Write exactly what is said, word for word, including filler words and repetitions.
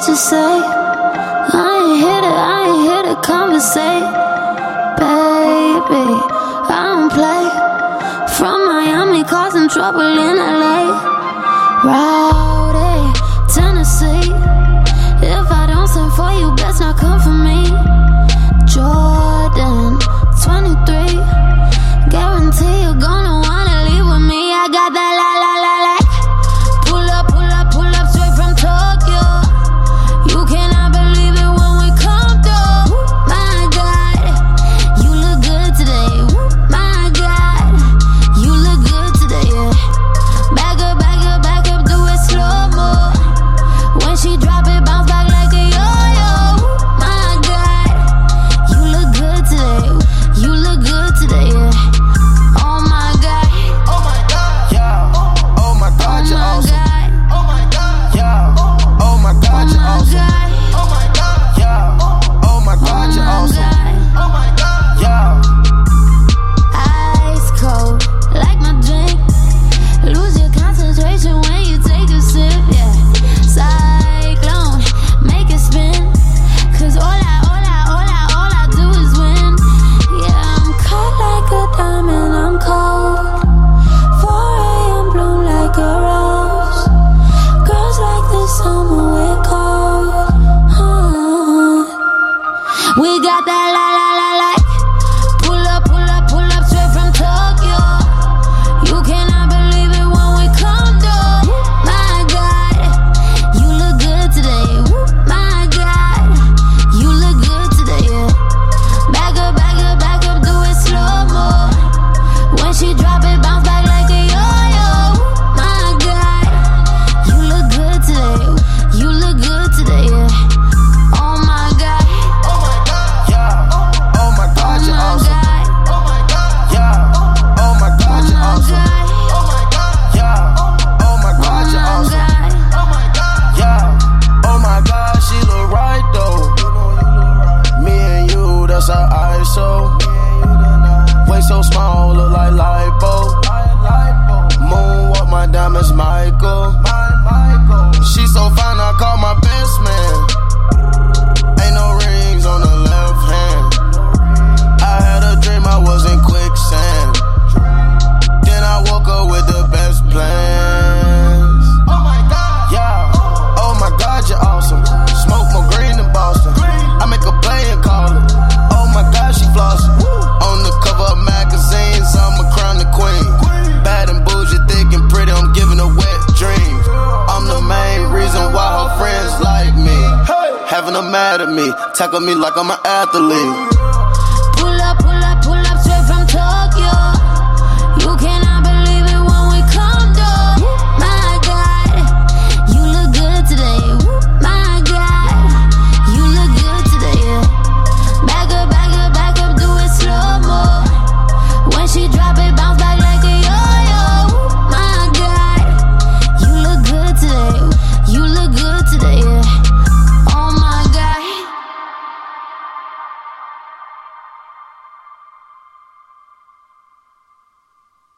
you say. I ain't here to, I ain't here to conversate. Baby, I don't play. From Miami, causing trouble in L A. Rowdy, Tennessee. If I don't send for you, best not come for me. Jordan, twenty-three. Guarantee you're gonna wanna leave with me. I got that la la la la. Pull up, pull up, pull up straight from Tokyo. You cannot believe it when we come through. My God, you look good today. My God, you look good today, yeah. Back up, back up, back up, do it slow-mo. When she drop it, bounce back like a yo-yo. My God, you look good today. You look good today, yeah. Oh my God. Oh my God. Yeah. Oh my God, you're awesome. Oh my God. Yeah. Oh my God, you're awesome. Oh my God. Yeah. Oh my God, you're awesome. Oh my God. Yeah. Ice cold, like my drink. Lose your concentration when you take a sip, yeah. Cyclone, make it spin. Cause all I, all I, all I, all I do is win. Yeah, I'm cut like a diamond, I'm cold. four a.m. bloom like a rose. Girls like the summer, we're cold. Uh, we got that la la la la. Pull up, pull up, pull up straight from Tokyo. You cannot believe it when we come through. My God, you look good today. My God, you look good today, yeah. Back up, back up, back up, do it slow-mo. When she drop it, bounce back like a yo-yo. My God, you look good today. You look good today, yeah. Oh my God. Oh my God. Yeah. Oh my God, Oh you're my awesome. God. Oh my God. Yeah. Oh my God, you're Oh awesome. my Oh my God. Yeah. Oh my God, you're God. awesome. Oh my God. Yeah. Oh my God, she look right though. Me and you, that's our I S O. Way so small, look like lipo. Moonwalk, my diamonds, Michael. She so fine, I call my best man. Ain't no rings on the left hand. I had a dream I was in quicksand. Then I woke up with the best plans. Oh my God. Yeah. Oh my God, you're awesome. Smoke more green than Boston. I make a play and call it. Oh my God, she flossing. On the cover of magazines, I'm a crown the queen. Bad and bougie, thick and pretty, I'm giving a wet dream. I'm the main reason why her friends like me. Having them mad at me, tackle me like I'm an athlete.